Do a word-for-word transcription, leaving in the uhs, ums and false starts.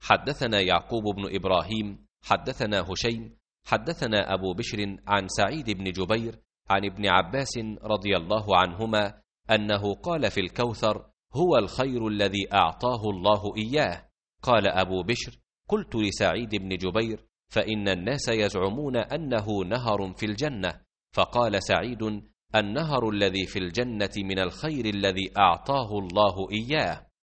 حدثنا يعقوب بن إبراهيم حدثنا هشيم حدثنا أبو بشر عن سعيد بن جبير عن ابن عباس رضي الله عنهما أنه قال في الكوثر: هو الخير الذي أعطاه الله إياه. قال أبو بشر: قلت لسعيد بن جبير: فإن الناس يزعمون أنه نهر في الجنة. فقال سعيد: النهر الذي في الجنة من الخير الذي أعطاه الله إياه.